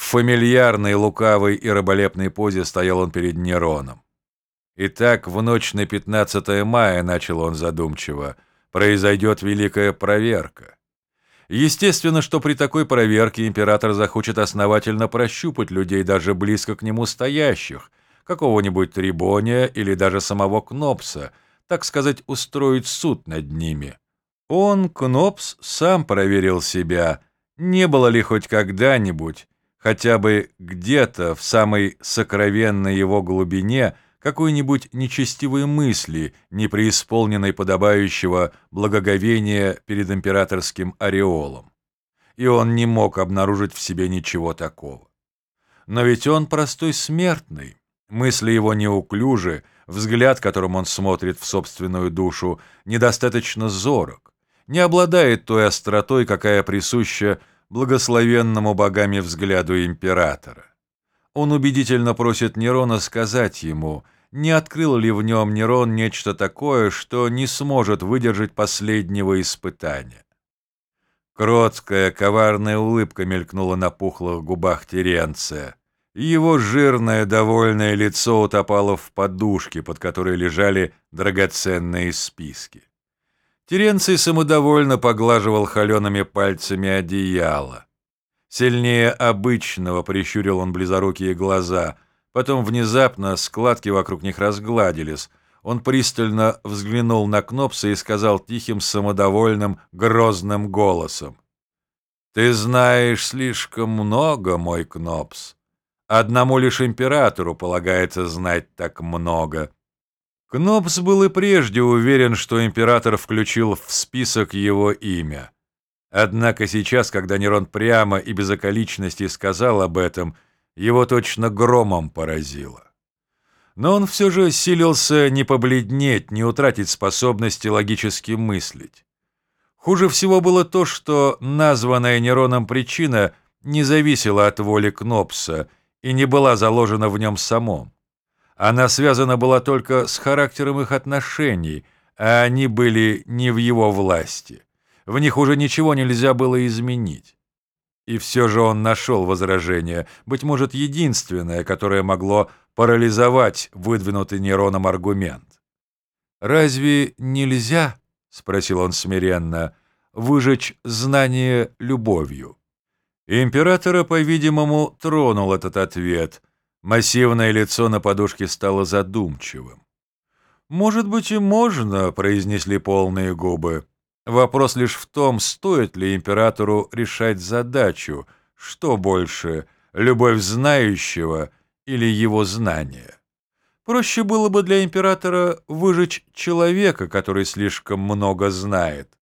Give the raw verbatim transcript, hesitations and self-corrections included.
фамильярной, лукавой и раболепной позе стоял он перед Нероном. «Итак, в ночь на пятнадцатое мая, — начал он задумчиво, — произойдет великая проверка. Естественно, что при такой проверке император захочет основательно прощупать людей, даже близко к нему стоящих, какого-нибудь Трибония или даже самого Кнопса, так сказать, устроить суд над ними. Он, Кнопс, сам проверил себя, не было ли хоть когда-нибудь, хотя бы где-то в самой сокровенной его глубине, какой-нибудь нечестивой мысли, не преисполненной подобающего благоговения перед императорским ореолом. И он не мог обнаружить в себе ничего такого. Но ведь он простой смертный, мысли его неуклюжи, взгляд, которым он смотрит в собственную душу, недостаточно зорок, не обладает той остротой, какая присуща благословенному богами взгляду императора. Он убедительно просит Нерона сказать ему, не открыл ли в нем Нерон нечто такое, что не сможет выдержать последнего испытания. Кроткая, коварная улыбка мелькнула на пухлых губах Теренция. Его жирное, довольное лицо утопало в подушке, под которой лежали драгоценные списки. Теренций самодовольно поглаживал холеными пальцами одеяло. Сильнее обычного прищурил он близорукие глаза. Потом внезапно складки вокруг них разгладились. Он пристально взглянул на Кнопса и сказал тихим, самодовольным, грозным голосом: «Ты знаешь слишком много, мой Кнопс. Одному лишь императору полагается знать так много». Кнопс был и прежде уверен, что император включил в список его имя. Однако сейчас, когда Нерон прямо и без околичностей сказал об этом, его точно громом поразило. Но он все же силился не побледнеть, не утратить способности логически мыслить. Хуже всего было то, что названная Нероном причина не зависела от воли Кнопса и не была заложена в нем самом. Она связана была только с характером их отношений, а они были не в его власти. В них уже ничего нельзя было изменить. И все же он нашел возражение, быть может, единственное, которое могло парализовать выдвинутый Нероном аргумент. «Разве нельзя, — спросил он смиренно, — выжечь знание любовью?» Императора, по-видимому, тронул этот ответ. Массивное лицо на подушке стало задумчивым. «Может быть, и можно, — произнесли полные губы. Вопрос лишь в том, стоит ли императору решать задачу, что больше, любовь знающего или его знание. Проще было бы для императора выжечь человека, который слишком много знает.